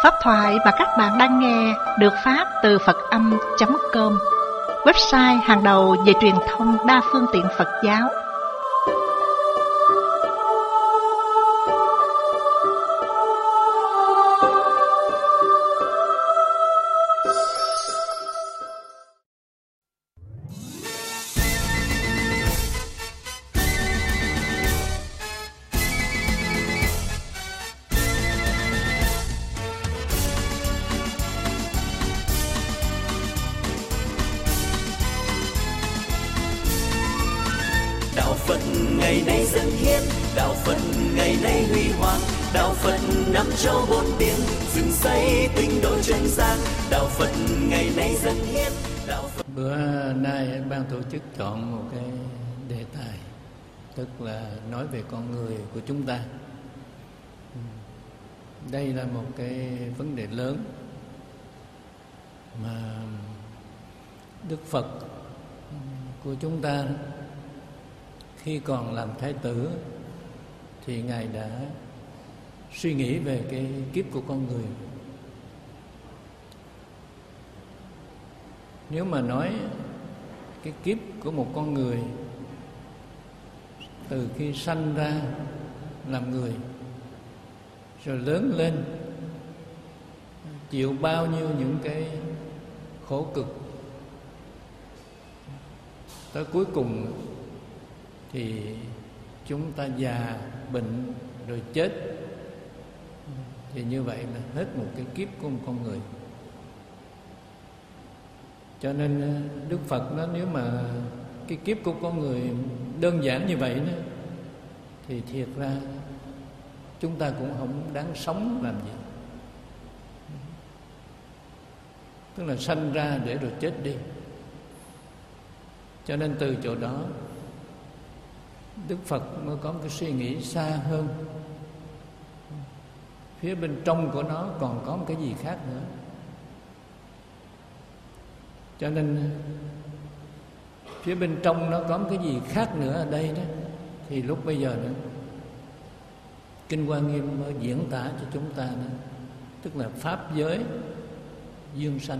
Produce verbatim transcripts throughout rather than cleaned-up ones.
Pháp thoại mà các bạn đang nghe được phát từ Phật Âm chấm com, website hàng đầu về truyền thông đa phương tiện Phật giáo. Đạo Phật ngày nay dân hiến, đạo Phật ngày nay huy hoàng, đạo Phật năm châu bốn biển, dựng xây tinh độ chân gian, đạo Phật ngày nay dân hiến, đạo Phật. Bữa nay ban tổ chức chọn một cái đề tài, tức là nói về con người của chúng ta. Đây là một cái vấn đề lớn mà Đức Phật của chúng ta khi còn làm thái tử thì Ngài đã suy nghĩ về cái kiếp của con người. Nếu mà nói cái kiếp của một con người từ khi sanh ra làm người rồi lớn lên chịu bao nhiêu những cái khổ cực, tới cuối cùng thì chúng ta già, bệnh rồi chết, thì như vậy là hết một cái kiếp của một con người. Cho nên Đức Phật nói nếu mà cái kiếp của con người đơn giản như vậy đó, thì thiệt ra chúng ta cũng không đáng sống làm gì. Tức là sanh ra để rồi chết đi. Cho nên từ chỗ đó Đức Phật mới có một cái suy nghĩ xa hơn. Phía bên trong của nó còn có một cái gì khác nữa. Cho nên phía bên trong nó có một cái gì khác nữa ở đây đó, thì lúc bây giờ nữa Kinh Hoa Nghiêm mới diễn tả cho chúng ta đó, tức là pháp giới dương sanh.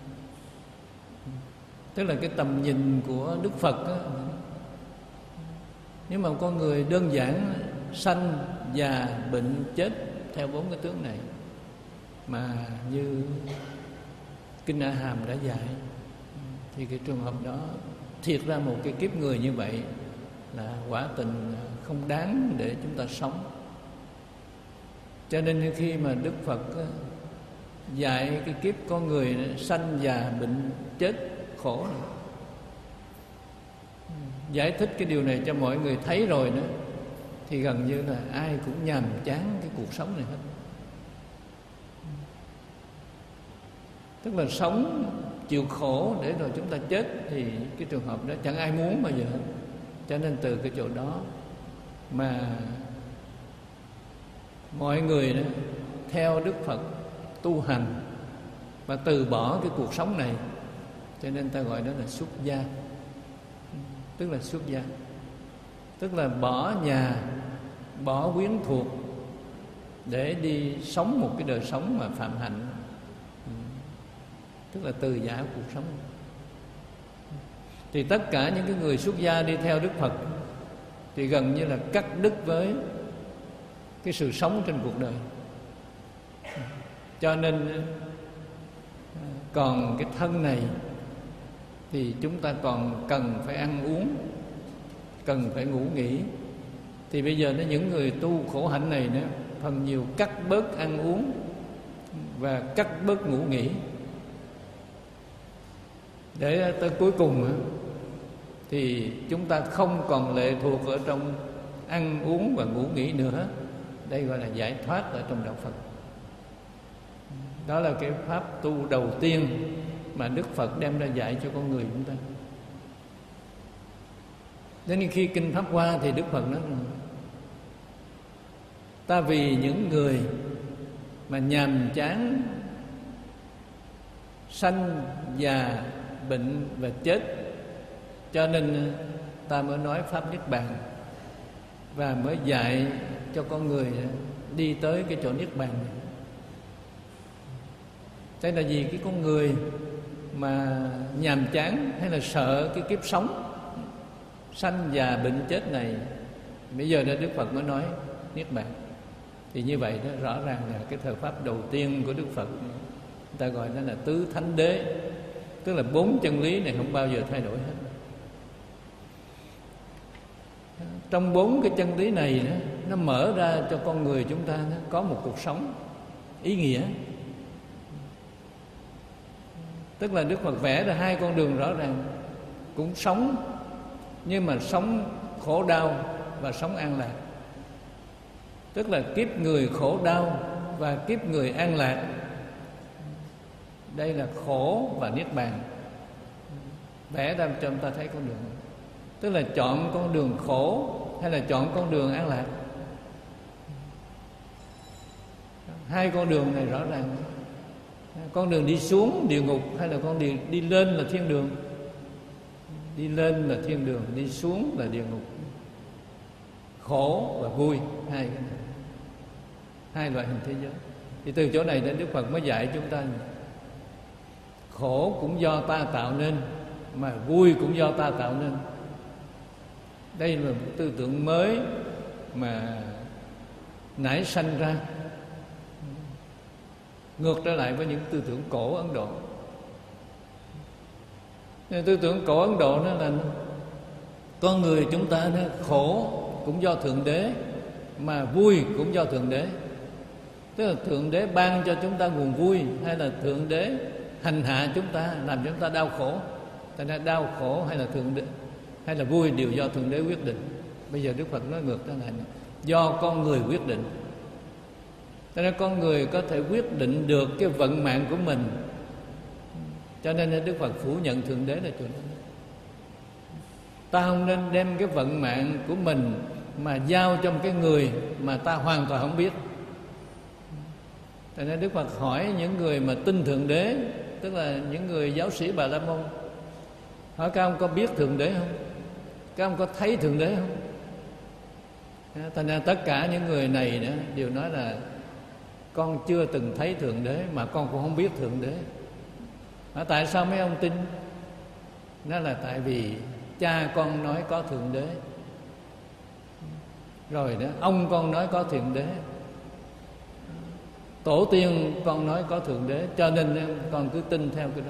Tức là cái tầm nhìn của Đức Phật đó, nếu mà con người đơn giản sanh, già, bệnh, chết theo bốn cái tướng này mà như Kinh A Hàm đã dạy, thì cái trường hợp đó thiệt ra một cái kiếp người như vậy là quả tình không đáng để chúng ta sống. Cho nên khi mà Đức Phật dạy cái kiếp con người sanh, già, bệnh, chết, khổ này, giải thích cái điều này cho mọi người thấy rồi đó, thì gần như là ai cũng nhàm chán cái cuộc sống này hết. Tức là sống chịu khổ để rồi chúng ta chết, thì cái trường hợp đó chẳng ai muốn bao giờ hết. Cho nên từ cái chỗ đó mà mọi người đó theo Đức Phật tu hành và từ bỏ cái cuộc sống này, cho nên ta gọi đó là xuất gia. Tức là xuất gia, tức là bỏ nhà, bỏ quyến thuộc để đi sống một cái đời sống mà phạm hạnh, tức là từ giã cuộc sống. Thì tất cả những cái người xuất gia đi theo Đức Phật thì gần như là cắt đứt với cái sự sống trên cuộc đời. Cho nên còn cái thân này thì chúng ta còn cần phải ăn uống, cần phải ngủ nghỉ. Thì bây giờ nó những người tu khổ hạnh này nữa, phần nhiều cắt bớt ăn uống và cắt bớt ngủ nghỉ, để tới cuối cùng thì chúng ta không còn lệ thuộc ở trong ăn uống và ngủ nghỉ nữa. Đây gọi là giải thoát ở trong đạo Phật. Đó là cái pháp tu đầu tiên mà Đức Phật đem ra dạy cho con người chúng ta. Đến khi Kinh Pháp Hoa thì Đức Phật nói: ta vì những người mà nhàm chán sanh, già, bệnh và chết, cho nên ta mới nói pháp Niết Bàn, và mới dạy cho con người đi tới cái chỗ Niết Bàn này. Đây là vì cái con người mà nhàm chán hay là sợ cái kiếp sống sanh già bệnh chết này, bây giờ đó Đức Phật mới nói niết bàn. Thì như vậy đó, rõ ràng là cái thời pháp đầu tiên của Đức Phật, người ta gọi nó là tứ thánh đế, tức là bốn chân lý này không bao giờ thay đổi hết. Trong bốn cái chân lý này đó, nó mở ra cho con người chúng ta nó có một cuộc sống ý nghĩa. Tức là Đức Phật vẽ ra hai con đường rõ ràng, cũng sống nhưng mà sống khổ đau và sống an lạc. Tức là kiếp người khổ đau và kiếp người an lạc. Đây là khổ và niết bàn, vẽ ra cho chúng ta thấy con đường. Tức là chọn con đường khổ hay là chọn con đường an lạc. Hai con đường này rõ ràng. Con đường đi xuống địa ngục hay là con đường đi lên là thiên đường. Đi lên là thiên đường, đi xuống là địa ngục. Khổ và vui, hai cái này, hai loại hình thế giới. Thì từ chỗ này đến Đức Phật mới dạy chúng ta, khổ cũng do ta tạo nên, mà vui cũng do ta tạo nên. Đây là một tư tưởng mới mà nảy sanh ra, ngược trở lại với những tư tưởng cổ Ấn Độ. Tư tưởng cổ Ấn Độ nó là con người chúng ta nó khổ cũng do Thượng Đế, mà vui cũng do Thượng Đế. Tức là Thượng Đế ban cho chúng ta nguồn vui, hay là Thượng Đế hành hạ chúng ta, làm cho chúng ta đau khổ. Thành ra đau khổ hay là Thượng Đế hay là vui đều do Thượng Đế quyết định. Bây giờ Đức Phật nói ngược trở lại, do con người quyết định. Cho nên con người có thể quyết định được cái vận mạng của mình. Cho nên Đức Phật phủ nhận Thượng Đế là chuyện đó. Ta không nên đem cái vận mạng của mình mà giao cho một cái người mà ta hoàn toàn không biết. Cho nên Đức Phật hỏi những người mà tin Thượng Đế, tức là những người giáo sĩ Bà La Môn, hỏi các ông có biết Thượng Đế không? Các ông có thấy Thượng Đế không? Thành ra tất cả những người này đó đều nói là con chưa từng thấy Thượng Đế, mà con cũng không biết Thượng Đế. À, tại sao mấy ông tin? Nó là tại vì cha con nói có Thượng Đế, rồi đó ông con nói có Thượng Đế, tổ tiên con nói có Thượng Đế, cho nên con cứ tin theo cái đó.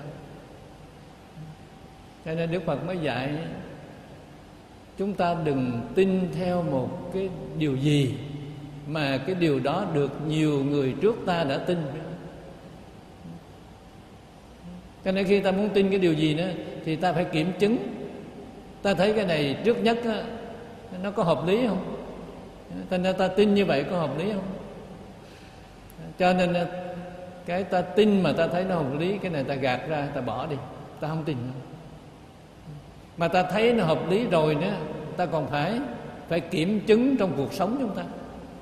Cho nên Đức Phật mới dạy chúng ta đừng tin theo một cái điều gì mà cái điều đó được nhiều người trước ta đã tin. Cho nên khi ta muốn tin cái điều gì nữa thì ta phải kiểm chứng. Ta thấy cái này trước nhất á, nó có hợp lý không? Thành ra ta tin như vậy có hợp lý không? Cho nên cái ta tin mà ta thấy nó hợp lý, cái này ta gạt ra, ta bỏ đi, ta không tin nữa. Mà ta thấy nó hợp lý rồi nữa, ta còn phải phải kiểm chứng trong cuộc sống chúng ta.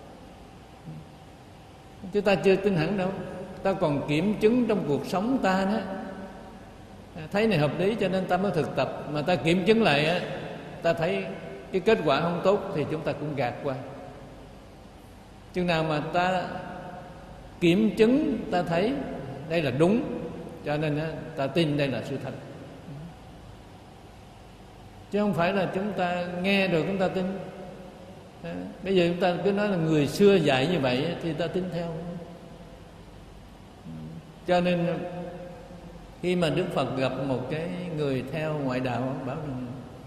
Chứ ta chưa tin hẳn đâu, ta còn kiểm chứng trong cuộc sống ta đó. Thấy này hợp lý cho nên ta mới thực tập, mà ta kiểm chứng lại á, ta thấy cái kết quả không tốt thì chúng ta cũng gạt qua. Chừng nào mà ta kiểm chứng, ta thấy đây là đúng, cho nên á, ta tin đây là sự thật. Chứ không phải là chúng ta nghe rồi chúng ta tin. Bây giờ chúng ta cứ nói là người xưa dạy như vậy thì ta tin theo. Cho nên khi mà Đức Phật gặp một cái người theo ngoại đạo, bảo rằng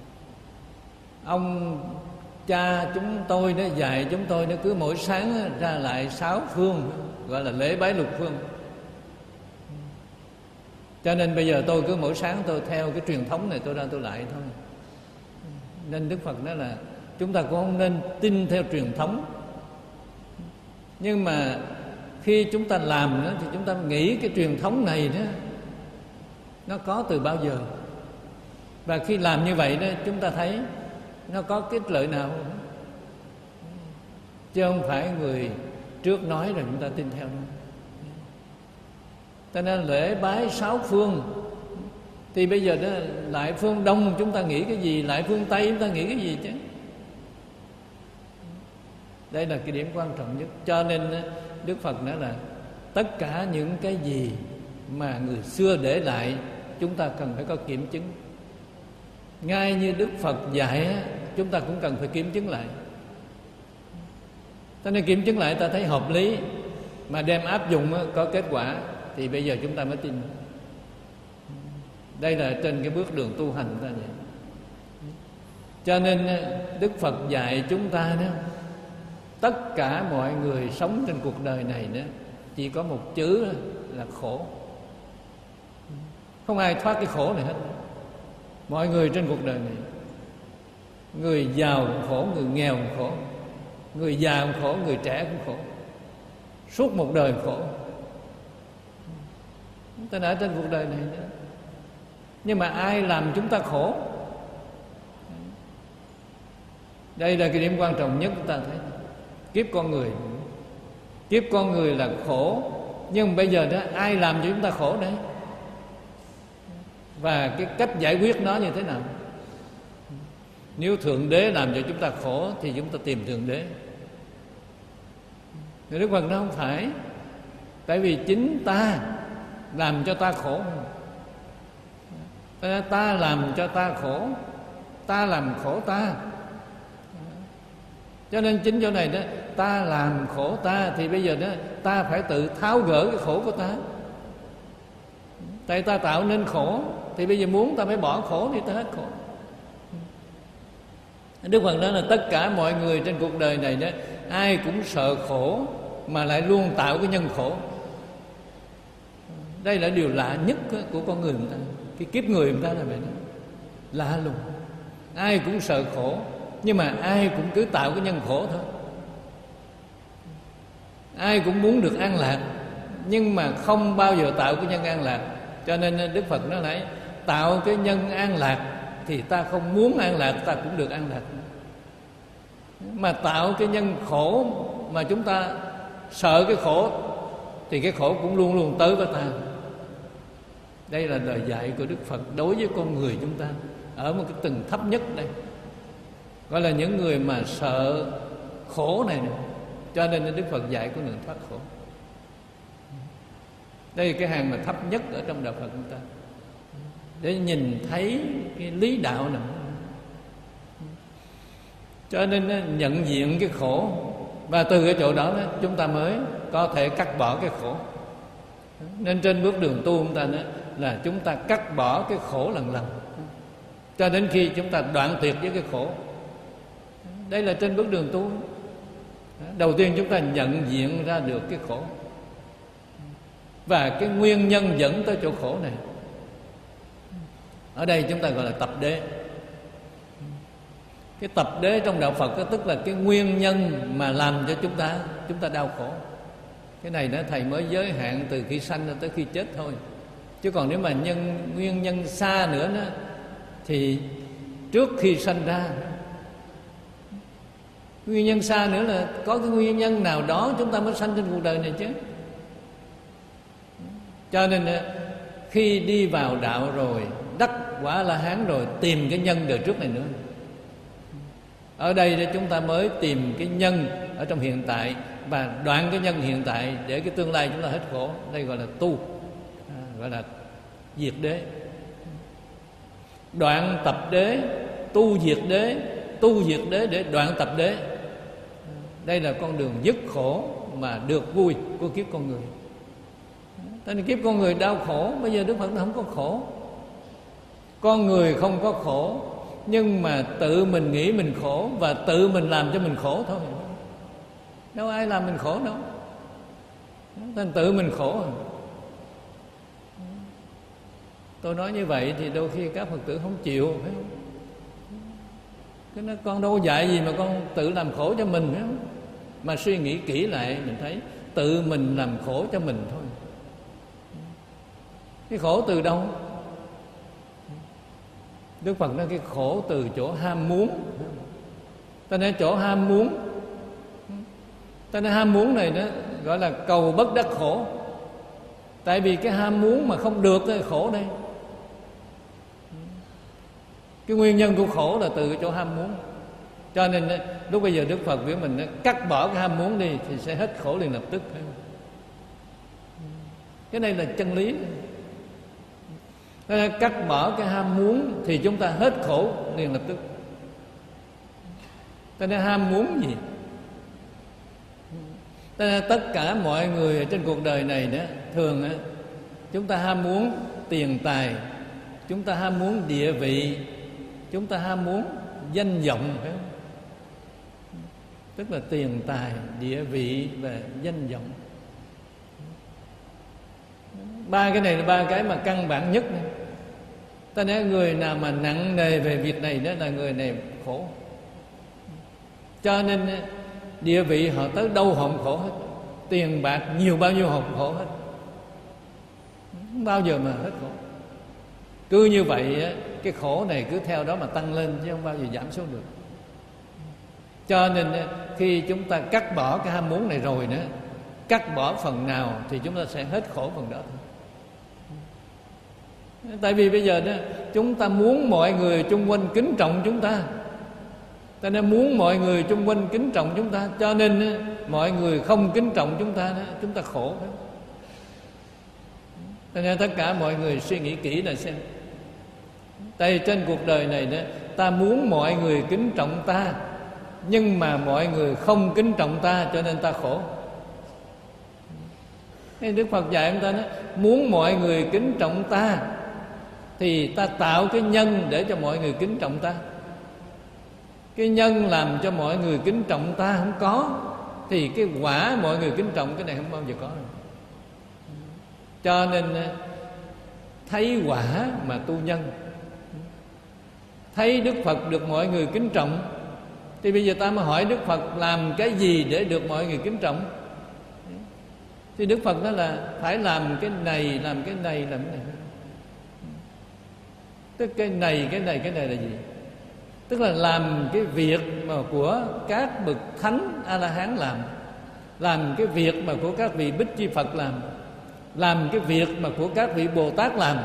ông cha chúng tôi nó dạy chúng tôi nó cứ mỗi sáng ra lại sáu phương, gọi là lễ bái lục phương. Cho nên bây giờ tôi cứ mỗi sáng tôi theo cái truyền thống này, tôi ra tôi lại thôi. Nên Đức Phật nói là chúng ta cũng không nên tin theo truyền thống. Nhưng mà khi chúng ta làm đó, thì chúng ta nghĩ cái truyền thống này đó nó có từ bao giờ. Và khi làm như vậy đó, chúng ta thấy nó có cái ích lợi nào không? Chứ không phải người trước nói rồi chúng ta tin theo nó. Cho nên lễ bái sáu phương thì bây giờ đó lại phương Đông chúng ta nghĩ cái gì, lại phương Tây chúng ta nghĩ cái gì chứ. Đây là cái điểm quan trọng nhất. Cho nên Đức Phật nói là tất cả những cái gì mà người xưa để lại, chúng ta cần phải có kiểm chứng. Ngay như Đức Phật dạy, chúng ta cũng cần phải kiểm chứng lại. Cho nên kiểm chứng lại ta thấy hợp lý, mà đem áp dụng có kết quả, thì bây giờ chúng ta mới tin. Đây là trên cái bước đường tu hành ta vậy. Cho nên Đức Phật dạy chúng ta đó, tất cả mọi người sống trên cuộc đời này đó, chỉ có một chữ là khổ. Không ai thoát cái khổ này hết. Mọi người trên cuộc đời này, người giàu cũng khổ, người nghèo cũng khổ, người già cũng khổ, người trẻ cũng khổ, suốt một đời khổ. Chúng ta đã trên cuộc đời này đó. Nhưng mà ai làm chúng ta khổ? Đây là cái điểm quan trọng nhất chúng ta thấy. Kiếp con người, kiếp con người là khổ, nhưng bây giờ đó ai làm cho chúng ta khổ đấy? Và cái cách giải quyết nó như thế nào? Nếu Thượng Đế làm cho chúng ta khổ thì chúng ta tìm Thượng Đế. Thì Đức Phật nó không phải. Tại vì chính ta làm cho ta khổ. Ta làm cho ta khổ, ta làm khổ ta. Cho nên chính chỗ này đó, ta làm khổ ta, thì bây giờ đó ta phải tự tháo gỡ cái khổ của ta. Tại ta tạo nên khổ, thì bây giờ muốn ta phải bỏ khổ thì ta hết khổ. Đức Phật nói là tất cả mọi người trên cuộc đời này đó, ai cũng sợ khổ mà lại luôn tạo cái nhân khổ. Đây là điều lạ nhất của con người người ta. Cái kiếp người người ta là vậy đó. Lạ lùng. Ai cũng sợ khổ, nhưng mà ai cũng cứ tạo cái nhân khổ thôi. Ai cũng muốn được an lạc, nhưng mà không bao giờ tạo cái nhân an lạc. Cho nên Đức Phật nói lại, tạo cái nhân an lạc thì ta không muốn an lạc, ta cũng được an lạc. Mà tạo cái nhân khổ mà chúng ta sợ cái khổ, thì cái khổ cũng luôn luôn tới với ta. Đây là lời dạy của Đức Phật đối với con người chúng ta, ở một cái tầng thấp nhất đây, gọi là những người mà sợ khổ này, này. Cho nên Đức Phật dạy con đường thoát khổ. Đây là cái hàng mà thấp nhất ở trong đạo Phật chúng ta, để nhìn thấy cái lý đạo này. Cho nên nhận diện cái khổ, và từ cái chỗ đó chúng ta mới có thể cắt bỏ cái khổ. Nên trên bước đường tu chúng ta đó, là chúng ta cắt bỏ cái khổ lần lần, cho đến khi chúng ta đoạn tuyệt với cái khổ. Đây là trên bước đường tu. Đầu tiên chúng ta nhận diện ra được cái khổ và cái nguyên nhân dẫn tới chỗ khổ này. Ở đây chúng ta gọi là tập đế. Cái tập đế trong đạo Phật đó, tức là cái nguyên nhân mà làm cho chúng ta chúng ta đau khổ. Cái này đó thầy mới giới hạn từ khi sanh tới khi chết thôi. Chứ còn nếu mà nhân nguyên nhân xa nữa đó, thì trước khi sanh ra, nguyên nhân xa nữa là có cái nguyên nhân nào đó chúng ta mới sanh trên cuộc đời này chứ. Cho nên khi đi vào đạo rồi, đắc quả La Hán rồi, tìm cái nhân đời trước này nữa. Ở đây chúng ta mới tìm cái nhân ở trong hiện tại, và đoạn cái nhân hiện tại để cái tương lai chúng ta hết khổ. Đây gọi là tu, à, gọi là diệt đế. Đoạn tập đế, tu diệt đế, tu diệt đế để đoạn tập đế. Đây là con đường dứt khổ mà được vui của kiếp con người. Tại nên kiếp con người đau khổ. Bây giờ Đức Phật không có khổ. Con người không có khổ, nhưng mà tự mình nghĩ mình khổ và tự mình làm cho mình khổ thôi. Đâu ai làm mình khổ đâu. Nên tự mình khổ. Tôi nói như vậy thì đôi khi các Phật tử không chịu, phải không? Cái nói con đâu dạy gì mà con tự làm khổ cho mình, phải không? Mà suy nghĩ kỹ lại mình thấy tự mình làm khổ cho mình thôi. Cái khổ từ đâu? Đức Phật nói cái khổ từ chỗ ham muốn. Ta nói chỗ ham muốn, ta nói ham muốn này đó gọi là cầu bất đắc khổ. Tại vì cái ham muốn mà không được cái khổ đây. Cái nguyên nhân của khổ là từ cái chỗ ham muốn. Cho nên lúc bây giờ Đức Phật với mình cắt bỏ cái ham muốn đi thì sẽ hết khổ liền lập tức. Cái này là chân lý. Cắt bỏ cái ham muốn thì chúng ta hết khổ liền lập tức. Cho nên ham muốn gì? Cho nên tất cả mọi người trên cuộc đời này đó, thường chúng ta ham muốn tiền tài, chúng ta ham muốn địa vị, chúng ta ham muốn danh vọng, phải không? Tức là tiền tài, địa vị và danh vọng. Ba cái này là ba cái mà căn bản nhất. Ta nói người nào mà nặng nề về việc này đó là người này khổ. Cho nên địa vị họ tới đâu họ khổ hết, tiền bạc nhiều bao nhiêu họ khổ hết, không bao giờ mà hết khổ. Cứ như vậy cái khổ này cứ theo đó mà tăng lên chứ không bao giờ giảm xuống được. Cho nên khi chúng ta cắt bỏ cái ham muốn này rồi nữa, cắt bỏ phần nào thì chúng ta sẽ hết khổ phần đó thôi. Tại vì bây giờ đó chúng ta muốn mọi người chung quanh kính trọng chúng ta, ta nên muốn mọi người chung quanh kính trọng chúng ta, cho nên mọi người không kính trọng chúng ta, chúng ta khổ. Cho nên tất cả mọi người suy nghĩ kỹ là xem. Tại trên cuộc đời này đó, ta muốn mọi người kính trọng ta, nhưng mà mọi người không kính trọng ta, cho nên ta khổ. Đức Phật dạy chúng ta đó, muốn mọi người kính trọng ta thì ta tạo cái nhân để cho mọi người kính trọng ta. Cái nhân làm cho mọi người kính trọng ta không có, thì cái quả mọi người kính trọng cái này không bao giờ có được. Cho nên thấy quả mà tu nhân. Thấy Đức Phật được mọi người kính trọng, thì bây giờ ta mới hỏi Đức Phật làm cái gì để được mọi người kính trọng. Thì Đức Phật nói là phải làm cái này, làm cái này, làm cái này. Tức cái này, cái này, cái này là gì? Tức là làm cái việc mà của các bậc thánh A-la-hán làm, làm cái việc mà của các vị Bích Chi Phật làm, làm cái việc mà của các vị Bồ Tát làm.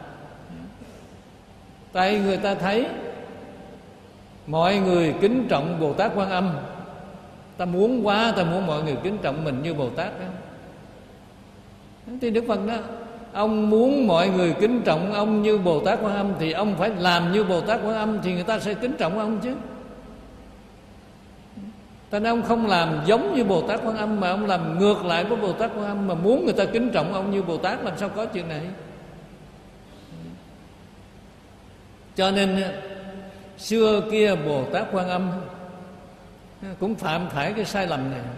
Tại người ta thấy mọi người kính trọng Bồ Tát Quan Âm, ta muốn quá, ta muốn mọi người kính trọng mình như Bồ Tát đó. Thì Đức Phật đó, ông muốn mọi người kính trọng ông như Bồ Tát Quan Âm thì ông phải làm như Bồ Tát Quan Âm, thì người ta sẽ kính trọng ông chứ. Tại nên ông không làm giống như Bồ Tát Quan Âm, mà ông làm ngược lại với Bồ Tát Quan Âm, mà muốn người ta kính trọng ông như Bồ Tát, làm sao có chuyện này. Cho nên xưa kia Bồ Tát Quan Âm cũng phạm phải cái sai lầm này.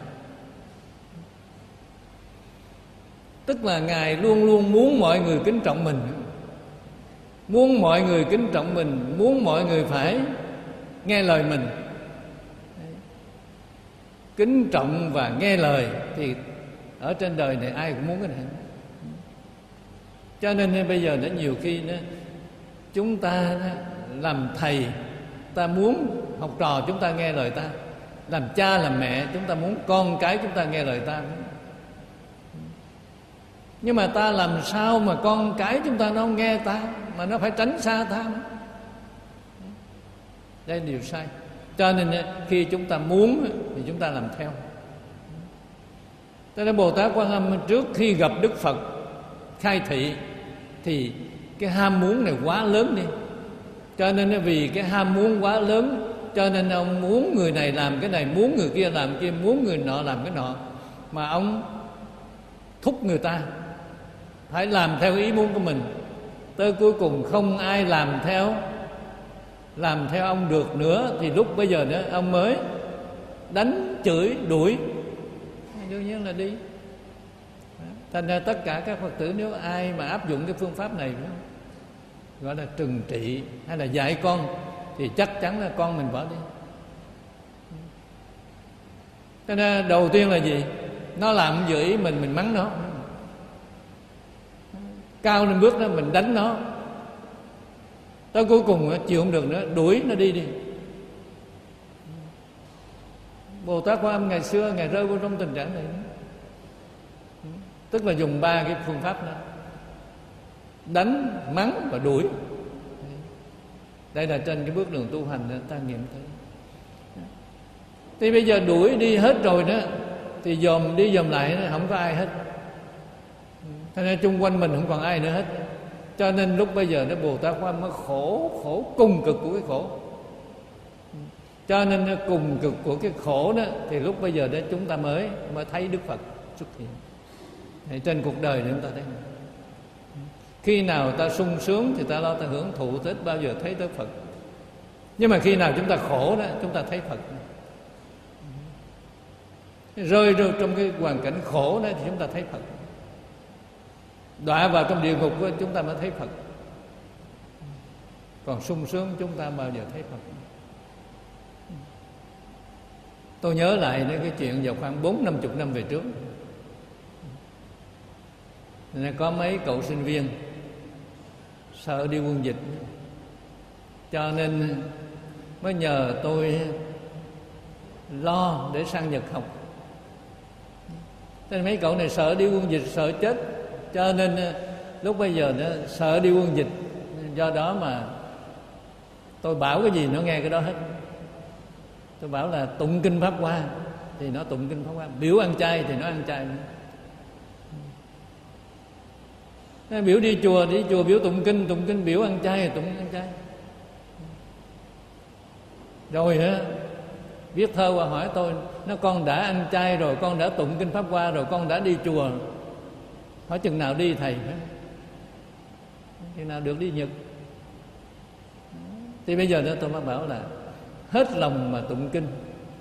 Tức là Ngài luôn luôn muốn mọi người kính trọng mình, muốn mọi người kính trọng mình, muốn mọi người phải nghe lời mình. Kính trọng và nghe lời thì ở trên đời này ai cũng muốn cái này. Cho nên bây giờ nó nhiều khi đó, chúng ta làm thầy, ta muốn học trò chúng ta nghe lời ta. Làm cha làm mẹ, chúng ta muốn con cái chúng ta nghe lời ta. Nhưng mà ta làm sao mà con cái chúng ta nó không nghe ta, mà nó phải tránh xa ta nữa. Đây là điều sai. Cho nên khi chúng ta muốn thì chúng ta làm theo. Cho nên Bồ Tát Quan Âm trước khi gặp Đức Phật khai thị thì cái ham muốn này quá lớn đi. Cho nên vì cái ham muốn quá lớn, cho nên ông muốn người này làm cái này, muốn người kia làm kia, muốn người nọ làm cái nọ, mà ông thúc người ta phải làm theo ý muốn của mình. Tới cuối cùng không ai làm theo làm theo ông được nữa, thì lúc bây giờ nữa ông mới đánh chửi đuổi, đương nhiên là đi. Thành ra tất cả các Phật tử nếu ai mà áp dụng cái phương pháp này đó, gọi là trừng trị hay là dạy con, thì chắc chắn là con mình bỏ đi. Cho nên đầu tiên là gì? Nó làm dự ý mình, mình mắng nó. Cao lên bước đó mình đánh nó, tới cuối cùng chịu không được nữa, đuổi nó đi đi. Bồ Tát Quan Âm ngày xưa Ngài rơi vào trong tình trạng này, tức là dùng ba cái phương pháp đó: đánh, mắng và đuổi. Đây là trên cái bước đường tu hành ta nghiệm thấy. Thì bây giờ đuổi đi hết rồi đó, thì dòm đi dòm lại không có ai hết. Thế nên chung quanh mình không còn ai nữa hết. Cho nên lúc bây giờ nó Bồ Tát Quan mới khổ, khổ cùng cực của cái khổ. Cho nên nó cùng cực của cái khổ đó, thì lúc bây giờ đó chúng ta mới mới thấy Đức Phật xuất hiện. Thì trên cuộc đời này chúng ta thấy, khi nào ta sung sướng thì ta lo ta hưởng thụ, thích bao giờ thấy tới Phật. Nhưng mà khi nào chúng ta khổ đó, chúng ta thấy Phật. Rơi rơi trong cái hoàn cảnh khổ đó thì chúng ta thấy Phật. Đọa vào trong địa ngục đó, chúng ta mới thấy Phật. Còn sung sướng chúng ta bao giờ thấy Phật. Tôi nhớ lại đến cái chuyện vào khoảng bốn năm chục năm về trước, nên có mấy cậu sinh viên sợ đi quân dịch, cho nên mới nhờ tôi lo để sang Nhật học. Nên mấy cậu này sợ đi quân dịch, sợ chết, cho nên lúc bây giờ nó sợ đi quân dịch. Do đó mà tôi bảo cái gì nó nghe cái đó hết. Tôi bảo là tụng kinh Pháp Hoa thì nó tụng kinh Pháp Hoa, biểu ăn chay thì nó ăn chay. Nó biểu đi chùa, đi chùa biểu tụng kinh, tụng kinh, biểu ăn chay thì tụng ăn chay. Rồi á, viết thơ qua hỏi tôi, nó con đã ăn chay rồi, con đã tụng kinh Pháp Hoa rồi, con đã đi chùa, hỏi chừng nào đi thầy? Chừng nào được đi Nhật? Thì bây giờ đó tôi mới bảo là hết lòng mà tụng kinh,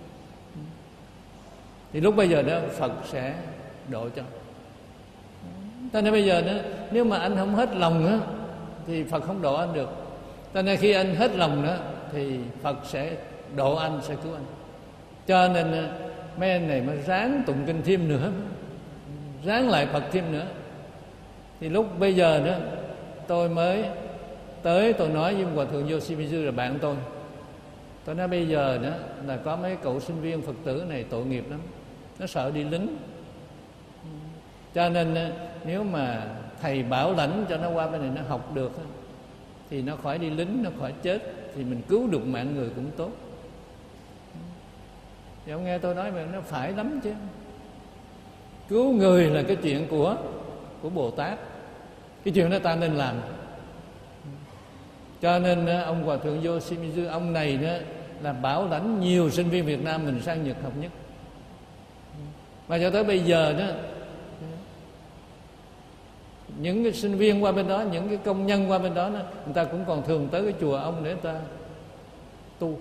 thì lúc bây giờ đó Phật sẽ độ cho. Cho nên bây giờ đó, nếu mà anh không hết lòng đó, thì Phật không độ anh được. Cho nên khi anh hết lòng đó thì Phật sẽ độ anh, sẽ cứu anh. Cho nên mấy anh này mới ráng tụng kinh thêm nữa, ráng lại Phật thêm nữa. Thì lúc bây giờ đó tôi mới tới, tôi nói với Hòa Thượng Yoshimizu là bạn tôi. Tôi nói bây giờ đó là có mấy cậu sinh viên Phật tử này tội nghiệp lắm, nó sợ đi lính. Cho nên nếu mà thầy bảo lãnh cho nó qua bên này nó học được thì nó khỏi đi lính, nó khỏi chết, thì mình cứu được mạng người cũng tốt. Thì ông nghe tôi nói mà nó phải lắm chứ. Cứu người là cái chuyện của của Bồ Tát, cái chuyện đó ta nên làm. Cho nên ông Hòa Thượng Yoshimizu, ông này đó là bảo lãnh nhiều sinh viên Việt Nam mình sang Nhật học nhất. Mà cho tới bây giờ đó, những cái sinh viên qua bên đó, những cái công nhân qua bên đó, người ta cũng còn thường tới cái chùa ông để người ta tu.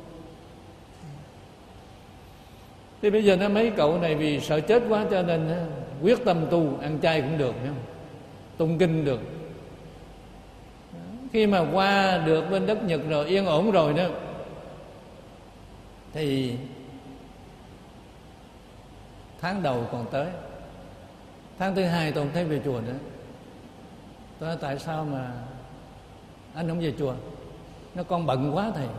Thì bây giờ nó mấy cậu này vì sợ chết quá cho nên quyết tâm tu, ăn chay cũng được, không? Tụng kinh được. Khi mà qua được bên đất Nhật rồi, yên ổn rồi đó, thì tháng đầu còn tới, tháng thứ hai tôi không thấy về chùa nữa. Tôi nói tại sao mà anh không về chùa? Nó con bận quá thầy.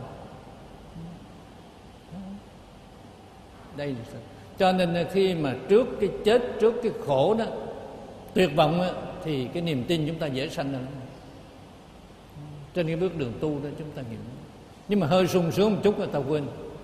Đây là sao? Cho nên khi mà trước cái chết, trước cái khổ đó, tuyệt vọng đó, thì cái niềm tin chúng ta dễ sanh hơn. Trên cái bước đường tu đó chúng ta hiểu. Nhưng mà hơi sung sướng một chút là ta quên.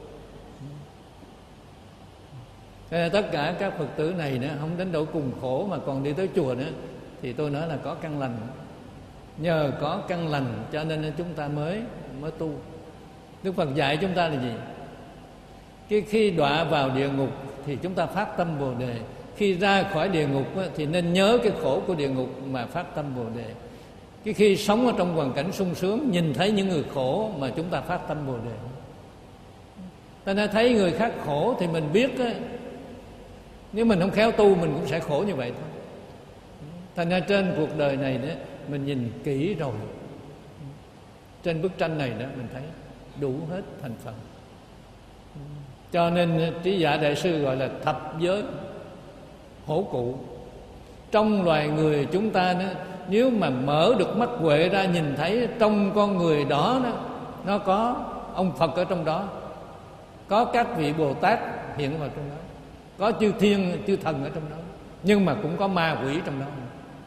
Tất cả các Phật tử này nữa không đến độ cùng khổ mà còn đi tới chùa nữa, thì tôi nói là có căn lành. Nhờ có căn lành cho nên chúng ta mới mới tu. Đức Phật dạy chúng ta là gì? Cái khi đọa vào địa ngục thì chúng ta phát tâm Bồ Đề. Khi ra khỏi địa ngục thì nên nhớ cái khổ của địa ngục mà phát tâm Bồ Đề. Cái khi sống ở trong hoàn cảnh sung sướng, nhìn thấy những người khổ mà chúng ta phát tâm Bồ Đề. Ta nên thấy người khác khổ thì mình biết á, nếu mình không khéo tu mình cũng sẽ khổ như vậy thôi. Thành ra trên cuộc đời này đó, mình nhìn kỹ rồi, trên bức tranh này đó mình thấy đủ hết thành phần. Cho nên Trí Giả Đại Sư gọi là thập giới hổ cụ. Trong loài người chúng ta đó, nếu mà mở được mắt huệ ra nhìn thấy trong con người đó, đó nó có ông Phật ở trong đó, có các vị Bồ Tát hiện vào trong đó, có chư thiên chư thần ở trong đó, nhưng mà cũng có ma quỷ trong đó.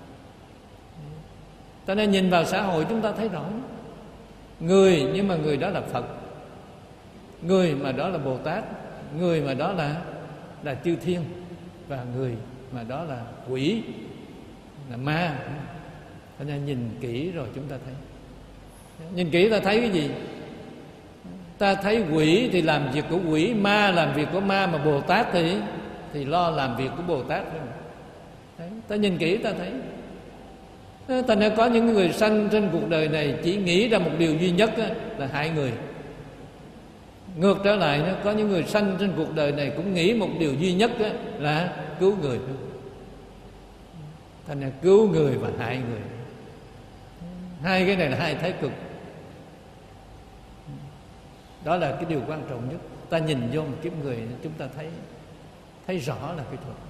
Cho nên nhìn vào xã hội chúng ta thấy rõ người, nhưng mà người đó là Phật, người mà đó là Bồ Tát, người mà đó là là chư thiên, và người mà đó là quỷ, là ma. Cho nên nhìn kỹ rồi chúng ta thấy. Nhìn kỹ ta thấy cái gì? Ta thấy quỷ thì làm việc của quỷ, ma làm việc của ma, mà Bồ Tát thì thì lo làm việc của Bồ Tát. Đấy, ta nhìn kỹ ta thấy. Ta nên có những người sanh trên cuộc đời này chỉ nghĩ ra một điều duy nhất là hại người. Ngược trở lại, có những người sanh trên cuộc đời này cũng nghĩ một điều duy nhất là cứu người. Ta nên cứu người và hại người. Hai cái này là hai thái cực. Đó là cái điều quan trọng nhất. Ta nhìn vô một kiếp người, chúng ta thấy thấy rõ là cái thuật.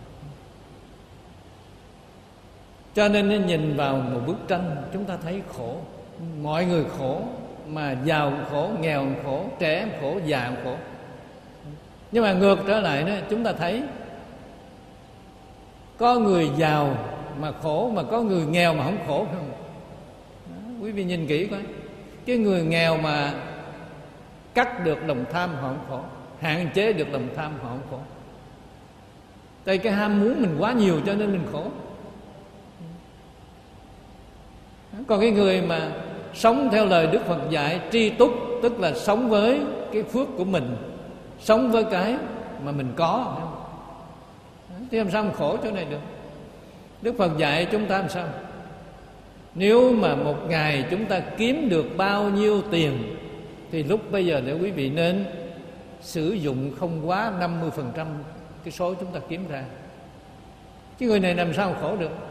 Cho nên nhìn vào một bức tranh, chúng ta thấy khổ. Mọi người khổ, mà giàu khổ, nghèo khổ, trẻ khổ, già khổ. Nhưng mà ngược trở lại đó, chúng ta thấy có người giàu mà khổ, mà có người nghèo mà không khổ không? Đó, quý vị nhìn kỹ coi. Cái người nghèo mà cắt được lòng tham họ không khổ, hạn chế được lòng tham họ không khổ. Tại cái ham muốn mình quá nhiều cho nên mình khổ. Còn cái người mà sống theo lời Đức Phật dạy, tri túc, tức là sống với cái phước của mình, sống với cái mà mình có, thì làm sao mà khổ chỗ này được? Đức Phật dạy chúng ta làm sao? Nếu mà một ngày chúng ta kiếm được bao nhiêu tiền, thì lúc bây giờ để quý vị nên sử dụng không quá năm mươi phần trăm cái số chúng ta kiếm ra. Cái người này làm sao mà khổ được?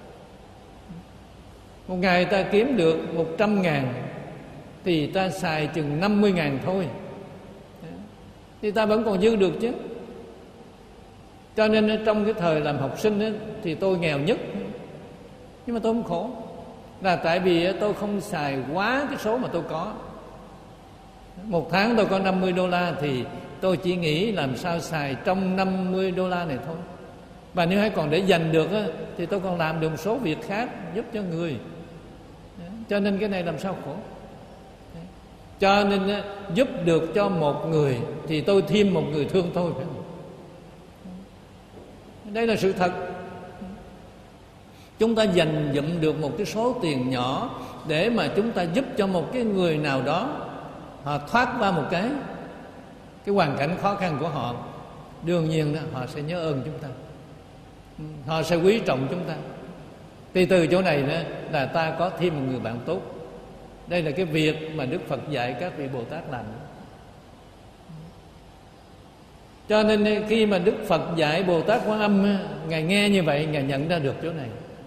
Một ngày ta kiếm được một trăm ngàn thì ta xài chừng năm mươi ngàn thôi, thì ta vẫn còn dư được chứ. Cho nên trong cái thời làm học sinh ấy, thì tôi nghèo nhất, nhưng mà tôi không khổ. Là tại vì tôi không xài quá cái số mà tôi có. Một tháng tôi có năm mươi đô la thì tôi chỉ nghĩ làm sao xài trong năm mươi đô la này thôi. Và nếu hay còn để dành được á, thì tôi còn làm được một số việc khác giúp cho người. Cho nên cái này làm sao khổ. Cho nên á, giúp được cho một người thì tôi thêm một người thương tôi. Đây là sự thật. Chúng ta dành dụm được một cái số tiền nhỏ để mà chúng ta giúp cho một cái người nào đó, họ thoát qua một cái cái hoàn cảnh khó khăn của họ, đương nhiên đó, họ sẽ nhớ ơn chúng ta, họ sẽ quý trọng chúng ta. Thì từ chỗ này đó là ta có thêm một người bạn tốt. Đây là cái việc mà Đức Phật dạy các vị Bồ Tát làm. Cho nên khi mà Đức Phật dạy Bồ Tát Quan Âm, Ngài nghe như vậy, Ngài nhận ra được chỗ này.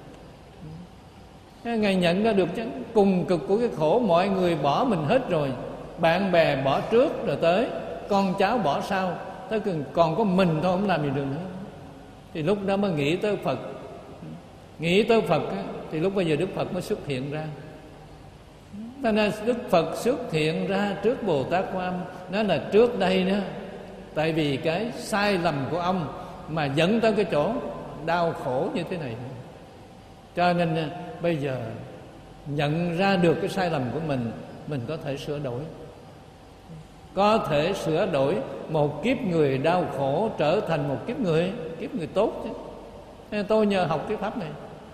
Ngài nhận ra được chứ, cùng cực của cái khổ, mọi người bỏ mình hết rồi, bạn bè bỏ trước rồi tới, con cháu bỏ sau, tới còn có mình thôi, không làm gì được nữa. Thì lúc đó mới nghĩ tới Phật. Nghĩ tới Phật thì lúc bây giờ Đức Phật mới xuất hiện ra. Cho nên Đức Phật xuất hiện ra trước Bồ Tát Quan Âm. Nó là trước đây đó, tại vì cái sai lầm của ông mà dẫn tới cái chỗ đau khổ như thế này. Cho nên bây giờ nhận ra được cái sai lầm của mình, mình có thể sửa đổi. Có thể sửa đổi một kiếp người đau khổ trở thành một kiếp người kiếp người tốt chứ. Nên tôi nhờ học cái pháp này,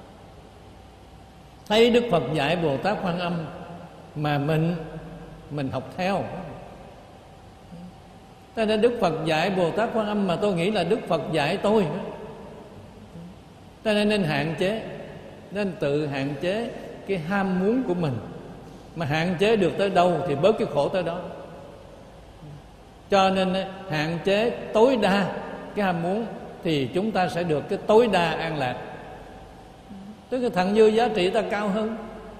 thấy Đức Phật dạy Bồ Tát Quan Âm mà mình mình học theo. Cho nên Đức Phật dạy Bồ Tát Quan Âm mà tôi nghĩ là Đức Phật dạy tôi. Cho nên nên hạn chế, nên tự hạn chế cái ham muốn của mình. Mà hạn chế được tới đâu thì bớt cái khổ tới đó. Cho nên hạn chế tối đa cái ham muốn thì chúng ta sẽ được cái tối đa an lạc. Tức là thặng dư giá trị ta cao hơn.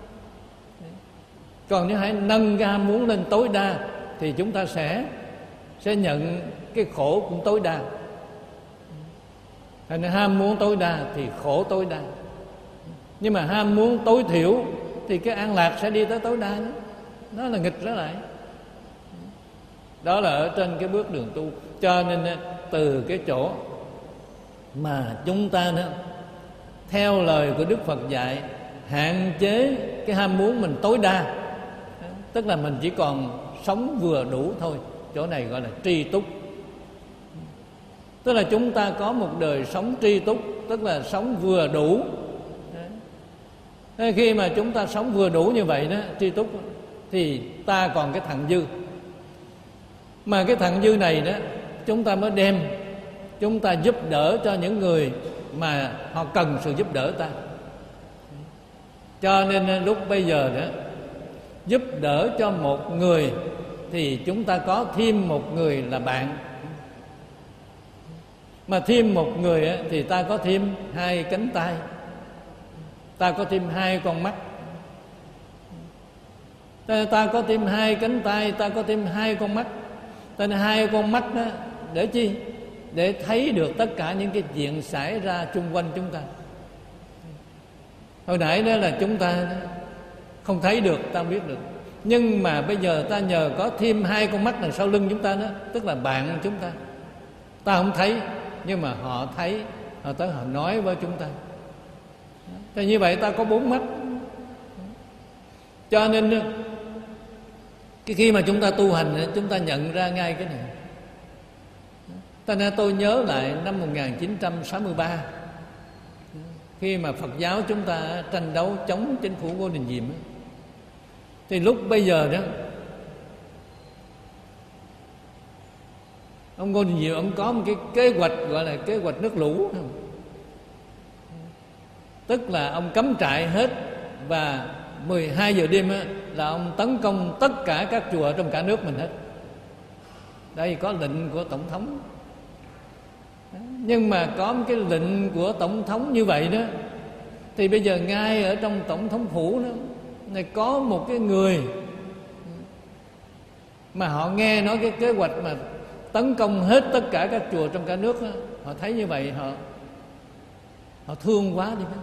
Còn nếu hãy nâng cái ham muốn lên tối đa thì chúng ta sẽ sẽ nhận cái khổ cũng tối đa. Thành ra ham muốn tối đa thì khổ tối đa. Nhưng mà ham muốn tối thiểu thì cái an lạc sẽ đi tới tối đa nữa. Đó là nghịch trở lại. Đó là ở trên cái bước đường tu. Cho nên từ cái chỗ mà chúng ta đó, theo lời của Đức Phật dạy, hạn chế cái ham muốn mình tối đa, tức là mình chỉ còn sống vừa đủ thôi. Chỗ này gọi là tri túc. Tức là chúng ta có một đời sống tri túc, tức là sống vừa đủ. Thế khi mà chúng ta sống vừa đủ như vậy đó, tri túc, thì ta còn cái thặng dư. Mà cái thặng dư này đó, chúng ta mới đem, chúng ta giúp đỡ cho những người mà họ cần sự giúp đỡ ta. Cho nên lúc bây giờ đó, giúp đỡ cho một người thì chúng ta có thêm một người là bạn. Mà thêm một người á, thì ta có thêm hai cánh tay, ta có thêm hai con mắt, ta, ta có thêm hai cánh tay, ta có thêm hai con mắt. Ta nên hai con mắt đó để chi? Để thấy được tất cả những cái chuyện xảy ra chung quanh chúng ta. Hồi nãy đó là chúng ta không thấy được, ta không biết được. Nhưng mà bây giờ ta nhờ có thêm hai con mắt đằng sau lưng chúng ta đó, tức là bạn chúng ta. Ta không thấy, nhưng mà họ thấy, họ tới họ nói với chúng ta. Thì như vậy ta có bốn mắt. Cho nên cái khi mà chúng ta tu hành, chúng ta nhận ra ngay cái này. Cho nên tôi nhớ lại năm một nghìn chín trăm sáu mươi ba, khi mà Phật giáo chúng ta tranh đấu chống chính phủ Ngô Đình Diệm, thì lúc bây giờ đó, ông Ngô Đình Diệm ông có một cái kế hoạch gọi là kế hoạch nước lũ. Tức là ông cắm trại hết, và mười hai giờ đêm á, là ông tấn công tất cả các chùa trong cả nước mình hết. Đây có lệnh của Tổng thống. Nhưng mà có một cái lệnh của Tổng thống như vậy đó, thì bây giờ ngay ở trong Tổng thống phủ đó, này có một cái người mà họ nghe nói cái kế hoạch mà tấn công hết tất cả các chùa trong cả nước đó, họ thấy như vậy họ họ thương quá đi.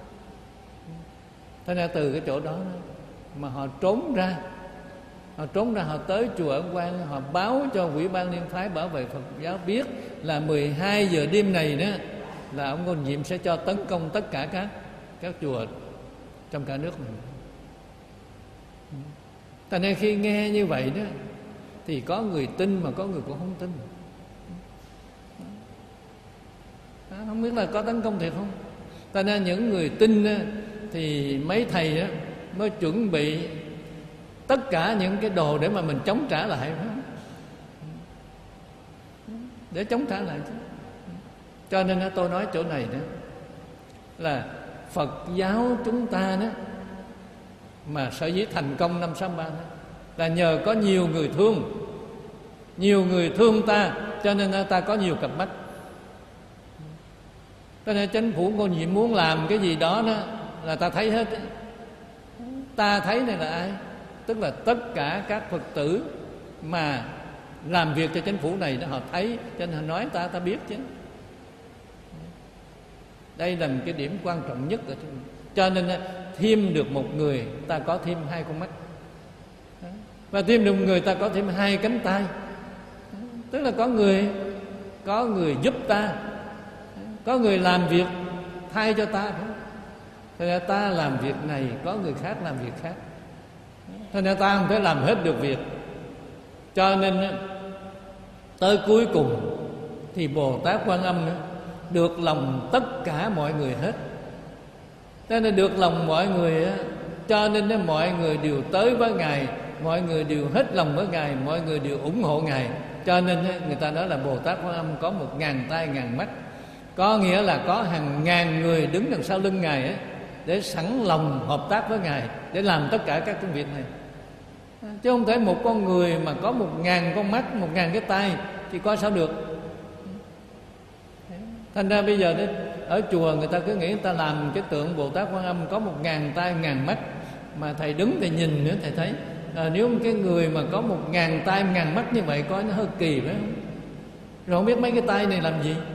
Thế nên từ cái chỗ đó, đó mà họ trốn ra, họ trốn ra, họ tới chùa Ấn Quang, họ báo cho Ủy ban Liên phái bảo vệ Phật giáo biết là mười hai giờ đêm này đó là ông Ngô Đình Diệm sẽ cho tấn công tất cả các các chùa trong cả nước mình. Tại nên khi nghe như vậy đó, thì có người tin mà có người cũng không tin. Không biết là có tấn công thiệt không. Tại nên những người tin đó, thì mấy thầy đó mới chuẩn bị tất cả những cái đồ để mà mình chống trả lại, phải không? Để chống trả lại chứ. Cho nên tôi nói chỗ này đó là Phật giáo chúng ta đó mà sở dĩ thành công năm sáu ba đó là nhờ có nhiều người thương, nhiều người thương ta, cho nên ta có nhiều cặp mắt. Cho nên chính phủ Ngô Đình Diệm muốn làm cái gì đó đó là ta thấy hết. Ta thấy này là ai? Tức là tất cả các Phật tử mà làm việc cho chính phủ này đó, họ thấy, cho nên họ nói ta, ta biết chứ. Đây là một cái điểm quan trọng nhất ở trong. Cho nên thêm được một người, ta có thêm hai con mắt, và thêm được một người, ta có thêm hai cánh tay. Tức là có người có người giúp ta, có người làm việc thay cho ta. Thế nên ta làm việc này, có người khác làm việc khác. Thế nên ta không thể làm hết được việc. Cho nên tới cuối cùng thì Bồ Tát Quan Âm được lòng tất cả mọi người hết. Thế nên được lòng mọi người, cho nên mọi người đều tới với Ngài, mọi người đều hết lòng với Ngài, mọi người đều ủng hộ Ngài. Cho nên người ta nói là Bồ Tát Quan Âm có một ngàn tay ngàn mắt. Có nghĩa là có hàng ngàn người đứng đằng sau lưng Ngài ấy, để sẵn lòng hợp tác với Ngài để làm tất cả các công việc này. Chứ không thể một con người mà có một ngàn con mắt, một ngàn cái tay thì có sao được. Thành ra bây giờ đấy, ở chùa người ta cứ nghĩ người ta làm cái tượng Bồ Tát Quan Âm có một ngàn tay ngàn mắt, mà thầy đứng thầy nhìn nữa thầy thấy à, nếu cái người mà có một ngàn tay ngàn mắt như vậy coi nó hơi kỳ phải không? Rồi không biết mấy cái tay này làm gì.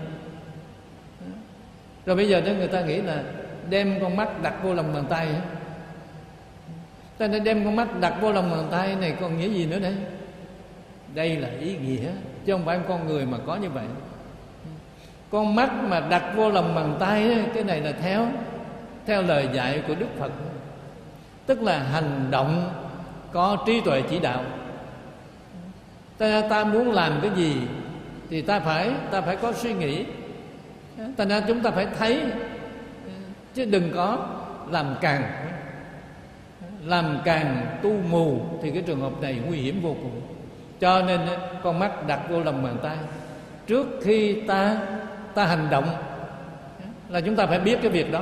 Rồi bây giờ đó người ta nghĩ là đem con mắt đặt vô lòng bàn tay. Ta nên đem con mắt đặt vô lòng bàn tay này còn nghĩa gì nữa đây? Đây là ý nghĩa, chứ không phải con người mà có như vậy. Con mắt mà đặt vô lòng bàn tay, cái này là theo theo lời dạy của Đức Phật. Tức là hành động có trí tuệ chỉ đạo. Ta, ta muốn làm cái gì thì ta phải ta phải có suy nghĩ. Thành ra chúng ta phải thấy, chứ đừng có làm càng làm càng tu mù, thì cái trường hợp này nguy hiểm vô cùng. Cho nên con mắt đặt vô lòng bàn tay, trước khi ta ta hành động là chúng ta phải biết cái việc đó,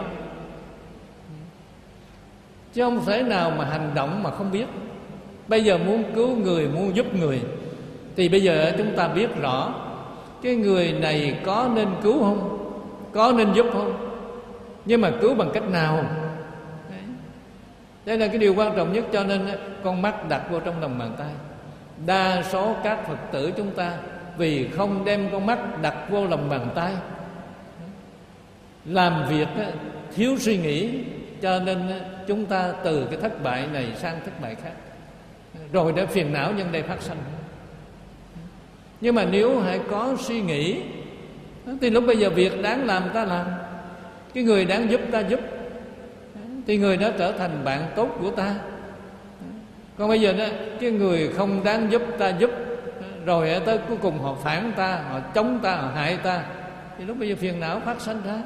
chứ không thể nào mà hành động mà không biết. Bây giờ muốn cứu người, muốn giúp người, thì bây giờ chúng ta biết rõ cái người này có nên cứu không, có nên giúp không, nhưng mà cứu bằng cách nào. Đây là cái điều quan trọng nhất. Cho nên con mắt đặt vô trong lòng bàn tay. Đa số các Phật tử chúng ta vì không đem con mắt đặt vô lòng bàn tay, làm việc thiếu suy nghĩ, cho nên chúng ta từ cái thất bại này sang thất bại khác, rồi đã phiền não nhân đây phát sanh. Nhưng mà nếu hãy có suy nghĩ thì lúc bây giờ việc đáng làm ta làm, cái người đáng giúp ta giúp, thì người đó trở thành bạn tốt của ta. Còn bây giờ đó, cái người không đáng giúp ta giúp, rồi tới cuối cùng họ phản ta, họ chống ta, họ hại ta, thì lúc bây giờ phiền não phát sanh ra.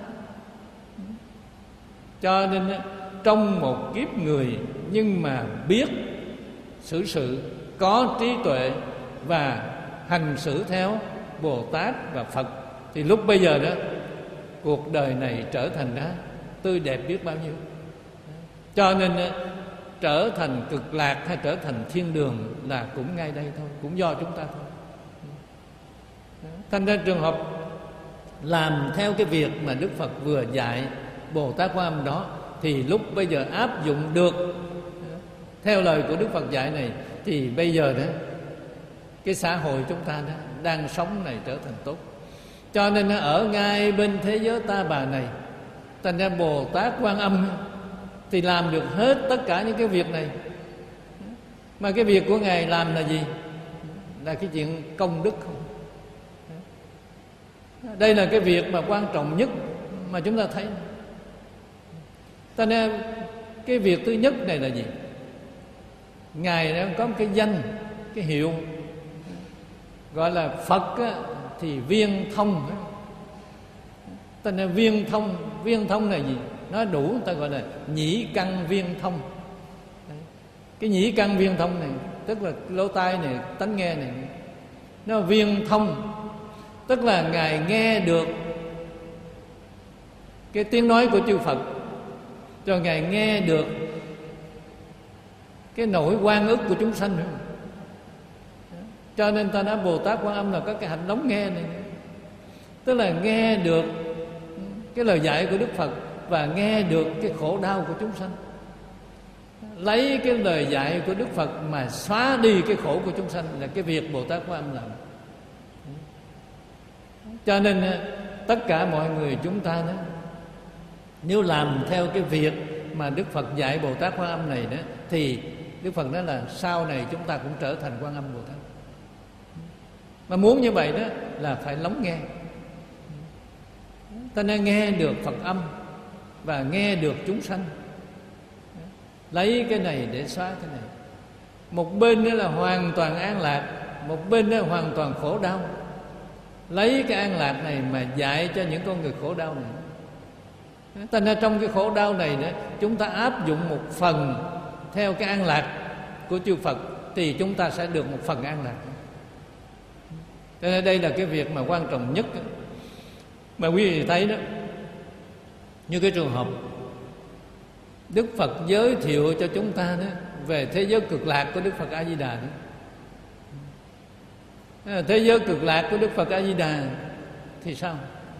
Cho nên trong một kiếp người nhưng mà biết xử sự, có trí tuệ và hành xử theo Bồ Tát và Phật, thì lúc bây giờ đó cuộc đời này trở thành đó tươi đẹp biết bao nhiêu. Cho nên trở thành cực lạc hay trở thành thiên đường là cũng ngay đây thôi, cũng do chúng ta thôi. Thành ra trường hợp làm theo cái việc mà Đức Phật vừa dạy Bồ Tát Quan Âm đó, thì lúc bây giờ áp dụng được theo lời của Đức Phật dạy này, thì bây giờ đó cái xã hội chúng ta đó đang sống này trở thành tốt. Cho nên ở ngay bên thế giới ta bà này, thành ra Bồ Tát Quan Âm thì làm được hết tất cả những cái việc này. Mà cái việc của Ngài làm là gì? Là cái chuyện công đức không? Đây là cái việc mà quan trọng nhất mà chúng ta thấy. Cho nên cái việc thứ nhất này là gì? Ngài đã có một cái danh, cái hiệu gọi là Phật á, thì viên thông. Cho nên viên thông, viên thông là gì? Nó đủ, người ta gọi là nhĩ căn viên thông. Cái nhĩ căn viên thông này tức là lỗ tai này, tánh nghe này, nó viên thông, tức là Ngài nghe được cái tiếng nói của chư Phật, cho Ngài nghe được cái nỗi oan ức của chúng sanh. Cho nên ta nói Bồ Tát Quan Âm là có cái hạnh lắng nghe này, tức là nghe được cái lời dạy của Đức Phật và nghe được cái khổ đau của chúng sanh, lấy cái lời dạy của Đức Phật mà xóa đi cái khổ của chúng sanh, là cái việc Bồ Tát Quan Âm làm. Cho nên tất cả mọi người chúng ta đó, nếu làm theo cái việc mà Đức Phật dạy Bồ Tát Quan Âm này đó, thì Đức Phật nói là sau này chúng ta cũng trở thành Quan Âm Bồ Tát. Mà muốn như vậy đó là phải lắng nghe. Ta nên nghe được Phật âm và nghe được chúng sanh, lấy cái này để xóa cái này. Một bên đó là hoàn toàn an lạc, một bên đó là hoàn toàn khổ đau. Lấy cái an lạc này mà dạy cho những con người khổ đau này. Thành ra trong cái khổ đau này đó, chúng ta áp dụng một phần theo cái an lạc của chư Phật, thì chúng ta sẽ được một phần an lạc. Cho nên đây là cái việc mà quan trọng nhất đó. Mà quý vị thấy đó, như cái trường hợp Đức Phật giới thiệu cho chúng ta đó về thế giới cực lạc của Đức Phật A Di Đà đó. Thế giới cực lạc của Đức Phật A Di Đà thì sao?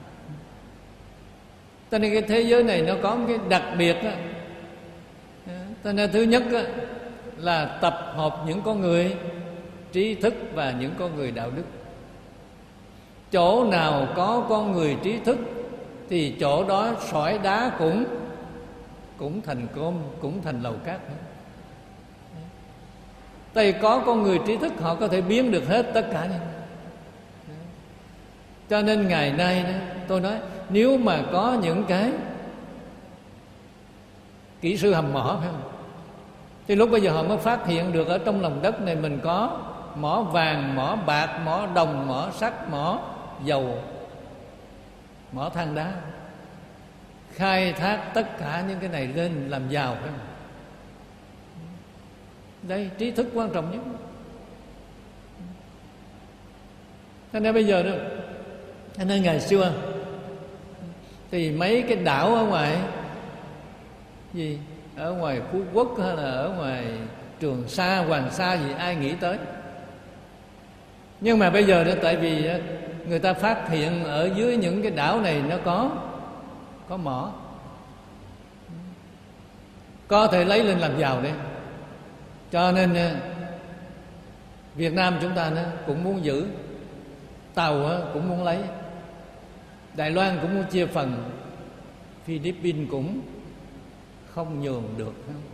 Cho nên cái thế giới này nó có một cái đặc biệt đó. Cho nên thứ nhất đó, là tập hợp những con người trí thức và những con người đạo đức. Chỗ nào có con người trí thức thì chỗ đó sỏi đá cũng cũng thành cơm, cũng thành lầu cát. Tại có con người trí thức, họ có thể biến được hết tất cả. Cho nên ngày nay đó, tôi nói nếu mà có những cái kỹ sư hầm mỏ phải không, thì lúc bây giờ họ mới phát hiện được ở trong lòng đất này mình có mỏ vàng, mỏ bạc, mỏ đồng, mỏ sắt, mỏ dầu, mỏ than đá. khai thác tất cả những cái này lên làm giàu, phải không? Đây, trí thức quan trọng nhất. Cho nên bây giờ đó, cho nên ngày xưa thì mấy cái đảo ở ngoài gì, ở ngoài Phú Quốc hay là ở ngoài Trường Sa, Hoàng Sa gì ai nghĩ tới. Nhưng mà bây giờ đó, tại vì người ta phát hiện ở dưới những cái đảo này nó có có mỏ, có thể lấy lên làm giàu đấy. Cho nên Việt Nam chúng ta nó cũng muốn giữ, Tàu cũng muốn lấy, Đài Loan cũng muốn chia phần, Philippines cũng không nhường được.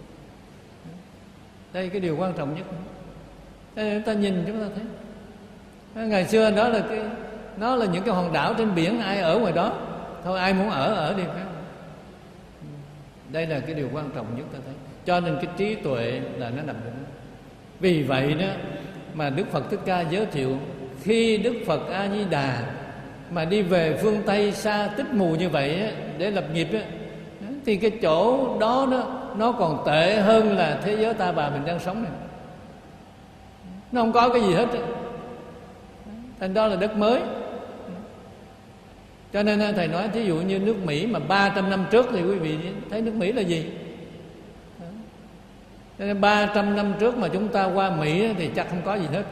Đây cái điều quan trọng nhất. Đây, chúng ta nhìn chúng ta thấy ngày xưa đó là cái, nó là những cái hòn đảo trên biển, ai ở ngoài đó thôi, ai muốn ở ở đi, phải không? Đây là cái điều quan trọng nhất ta thấy. Cho nên cái trí tuệ là nó nằm trong đó. Vì vậy đó mà Đức Phật Thích Ca giới thiệu, khi Đức Phật A Di Đà mà đi về phương Tây xa Tích Mù như vậy á, để lập nghiệp á, thì cái chỗ đó nó, nó còn tệ hơn là thế giới ta bà mình đang sống này. Nó không có cái gì hết. Thành đó là đất mới. Cho nên thầy nói thí dụ như nước Mỹ mà ba trăm năm trước thì quý vị thấy nước Mỹ là gì? Cho nên ba trăm năm trước mà chúng ta qua Mỹ thì chắc không có gì hết.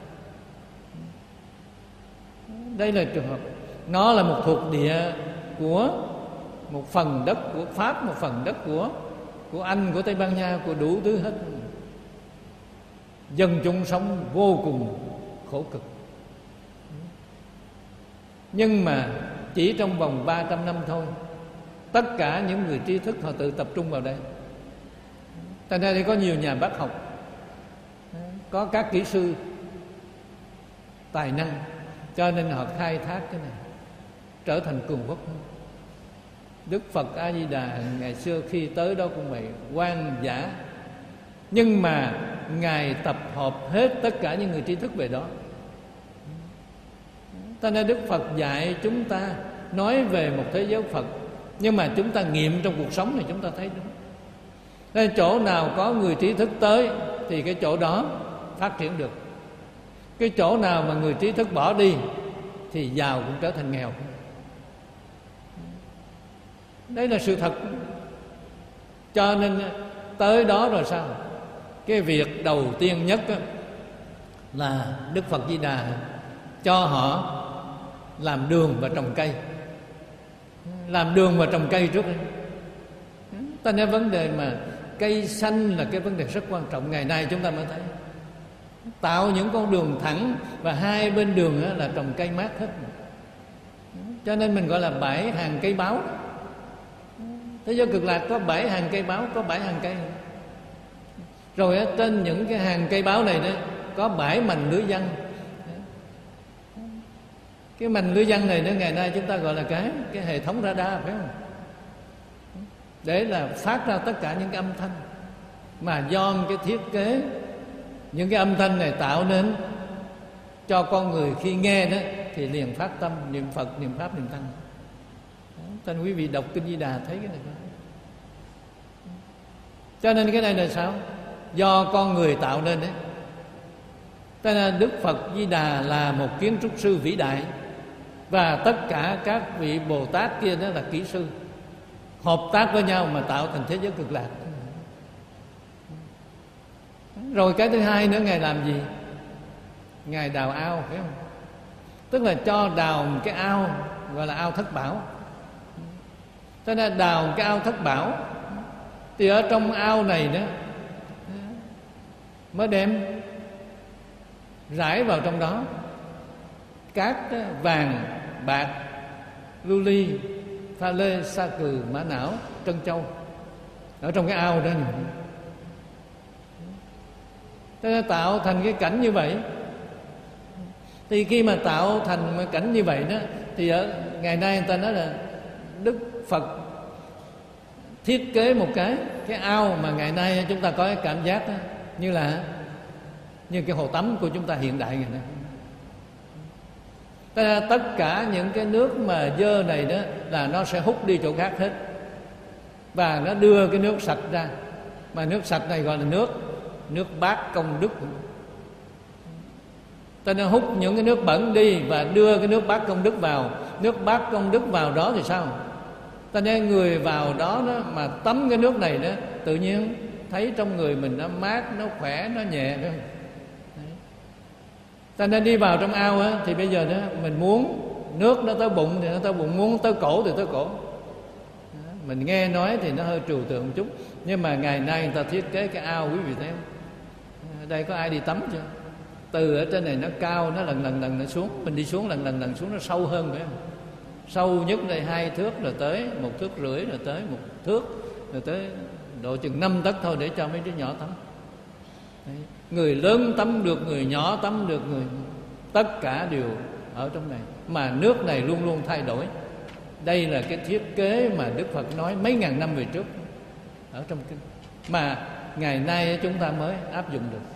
Đây là trường hợp. Nó là một thuộc địa của một phần đất của Pháp, một phần đất của của Anh, của Tây Ban Nha, của đủ thứ hết. Dân chúng sống vô cùng khổ cực. Nhưng mà chỉ trong vòng ba trăm năm thôi, tất cả những người trí thức họ tự tập trung vào đây. Tại đây thì có nhiều nhà bác học, có các kỹ sư tài năng, cho nên họ khai thác cái này trở thành cường quốc. Đức Phật A Di Đà ngày xưa khi tới đó cũng vậy, hoang dã, nhưng mà Ngài tập hợp hết tất cả những người trí thức về đó. Cho nên Đức Phật dạy chúng ta nói về một thế giới Phật, nhưng mà chúng ta nghiệm trong cuộc sống này chúng ta thấy đúng. Nên chỗ nào có người trí thức tới thì cái chỗ đó phát triển được. Cái chỗ nào mà người trí thức bỏ đi thì giàu cũng trở thành nghèo. Đấy là sự thật. Cho nên tới đó rồi sao? Cái việc đầu tiên nhất là Đức Phật Di Đà cho họ làm đường và trồng cây. Làm đường và trồng cây trước. Ta nói vấn đề mà cây xanh là cái vấn đề rất quan trọng. Ngày nay chúng ta mới thấy tạo những con đường thẳng và hai bên đường là trồng cây mát hết. Cho nên mình gọi là bãi hàng cây báo. Thế giới Cực Lạc có bảy hàng cây báo, có bảy hàng cây. Rồi ở trên những cái hàng cây báo này đó có bảy mành lưới văn. Cái mành lưới văn này đó ngày nay chúng ta gọi là cái cái hệ thống radar, phải không? Để là phát ra tất cả những cái âm thanh mà do cái thiết kế những cái âm thanh này tạo nên cho con người khi nghe đó thì liền phát tâm niệm Phật, niệm Pháp, niệm Tăng. Nên quý vị đọc Kinh Di Đà thấy cái này đó. Cho nên cái này là sao? Do con người tạo nên đấy. Cho nên Đức Phật Di Đà là một kiến trúc sư vĩ đại, và tất cả các vị Bồ Tát kia đó là kỹ sư, hợp tác với nhau mà tạo thành thế giới Cực Lạc. Rồi cái thứ hai nữa, Ngài làm gì? Ngài đào ao, phải không? Tức là cho đào một cái ao gọi là ao Thất Bảo. Cho nên đào một cái ao Thất Bảo thì ở trong ao này đó mới đem rải vào trong đó cát vàng, bạc, lưu ly, pha lê, sa cừ, mã não, trân châu ở trong cái ao đó. Cho nên tạo thành cái cảnh như vậy. Thì khi mà tạo thành cái cảnh như vậy đó, thì ở ngày nay người ta nói là Đức Phật thiết kế một cái cái ao mà ngày nay chúng ta có cái cảm giác đó, như là như cái hồ tắm của chúng ta hiện đại ngày nay. Tất cả những cái nước mà dơ này đó là nó sẽ hút đi chỗ khác hết. và nó đưa cái nước sạch ra, mà nước sạch này gọi là nước nước bát công đức. Ta nó hút những cái nước bẩn đi và đưa cái nước bát công đức vào. Nước bát công đức vào đó thì sao? Ta nên người vào đó, đó mà tắm cái nước này đó, tự nhiên thấy trong người mình nó mát, nó khỏe, nó nhẹ đó. Ta nên đi vào trong ao á, thì bây giờ đó mình muốn nước nó tới bụng thì nó tới bụng, muốn tới cổ thì tới cổ. Mình nghe nói thì nó hơi trừu tượng một chút, nhưng mà ngày nay người ta thiết kế cái ao, quý vị thấy không? Ở đây có ai đi tắm chưa? Từ ở trên này nó cao, nó lần lần lần nó xuống, mình đi xuống lần lần lần xuống, nó sâu hơn phải không? Sâu nhất đây hai thước rồi tới một thước rưỡi, rồi tới một thước, rồi tới độ chừng năm tấc thôi để cho mấy đứa nhỏ tắm. Đấy. Người lớn tắm được, người nhỏ tắm được, người tất cả đều ở trong này, mà nước này luôn luôn thay đổi. Đây là cái thiết kế mà Đức Phật nói mấy ngàn năm về trước ở trong kinh, mà ngày nay chúng ta mới áp dụng được.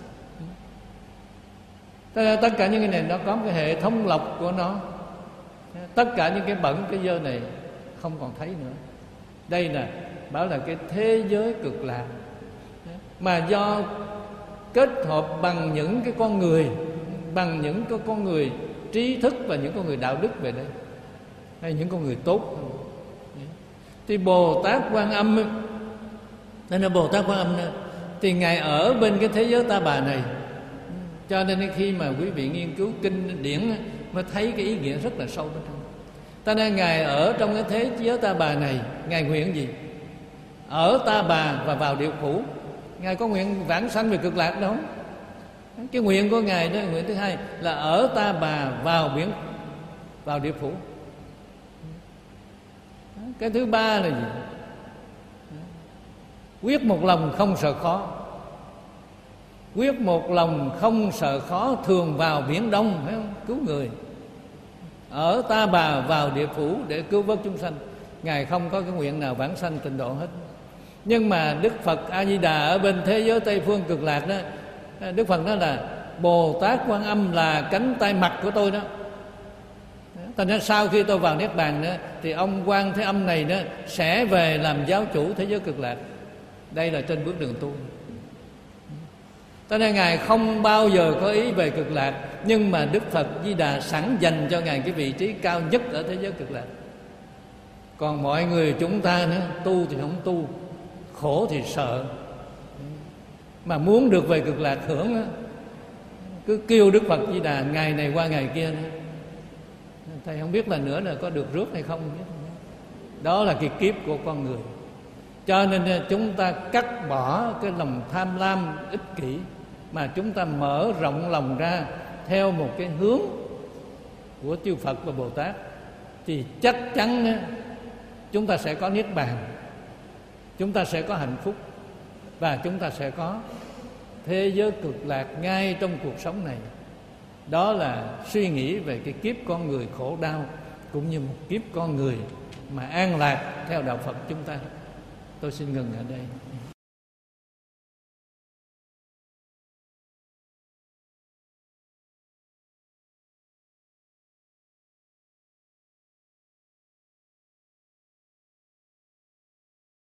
Tất cả những cái này nó có cái hệ thống lọc của nó. Tất cả những cái bẩn, cái dơ này không còn thấy nữa. Đây là bảo là cái thế giới cực lạc, mà do kết hợp bằng những cái con người, bằng những cái con người trí thức và những con người đạo đức về đây, hay những con người tốt. Thì Bồ Tát Quan Âm, nên là Bồ Tát Quan Âm thì Ngài ở bên cái thế giới Ta Bà này, cho nên khi mà quý vị nghiên cứu kinh điển mới thấy cái ý nghĩa rất là sâu bên trong. Ta nên Ngài ở trong cái thế giới Ta Bà này, Ngài nguyện gì? Ở Ta Bà và vào địa phủ. Ngài có nguyện vãng sanh về cực lạc đâu. Cái nguyện của Ngài đó, nguyện thứ hai là ở Ta Bà vào biển, vào địa phủ. Cái thứ ba là gì? Quyết một lòng không sợ khó. Quyết một lòng không sợ khó, thường vào biển đông, phải không? Cứu người. Ở Ta Bà vào địa phủ để cứu vớt chúng sanh. Ngài không có cái nguyện nào vãng sanh tịnh độ hết. Nhưng mà Đức Phật A Di Đà ở bên thế giới Tây phương cực lạc đó, Đức Phật nói là Bồ Tát Quan Âm là cánh tay mặt của tôi đó. Thành ra sau khi tôi vào Niết Bàn đó, thì ông Quan Thế Âm này đó sẽ về làm giáo chủ thế giới cực lạc. Đây là trên bước đường tu. Cho nên Ngài không bao giờ có ý về cực lạc, nhưng mà Đức Phật Di Đà sẵn dành cho Ngài cái vị trí cao nhất ở thế giới cực lạc. Còn mọi người chúng ta nữa, tu thì không tu, khổ thì sợ, mà muốn được về cực lạc hưởng đó, cứ kêu Đức Phật Di Đà ngày này qua ngày kia nữa. Thầy không biết là nữa là có được rước hay không. Đó là cái kiếp của con người. Cho nên chúng ta cắt bỏ cái lòng tham lam ích kỷ, mà chúng ta mở rộng lòng ra theo một cái hướng của chư Phật và Bồ Tát, thì chắc chắn chúng ta sẽ có Niết Bàn, chúng ta sẽ có hạnh phúc, và chúng ta sẽ có thế giới cực lạc ngay trong cuộc sống này. Đó là suy nghĩ về cái kiếp con người khổ đau, cũng như một kiếp con người mà an lạc theo đạo Phật chúng ta. Tôi xin ngừng ở đây.